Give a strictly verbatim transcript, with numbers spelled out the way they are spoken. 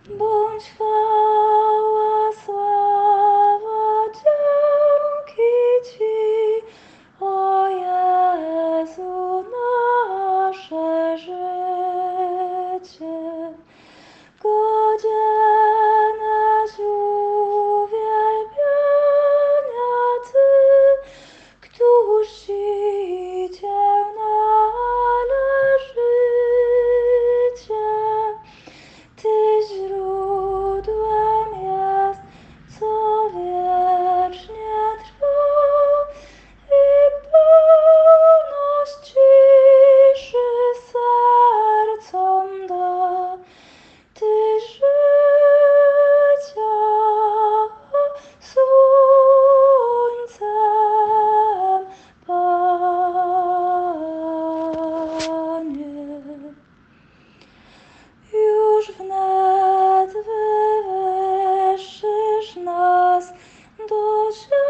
Bądź chwała, sława, dzięki Ci, o Jezu, nasze życie. Godzieneś uwielbienia Ty, któż Ci Cię należycie. Ty źródłem jest, co wiecznie trwa i pełność ciszy sercom da. Ty życia słońcem, Panie. Już wnet wywyższysz nas do ziemi.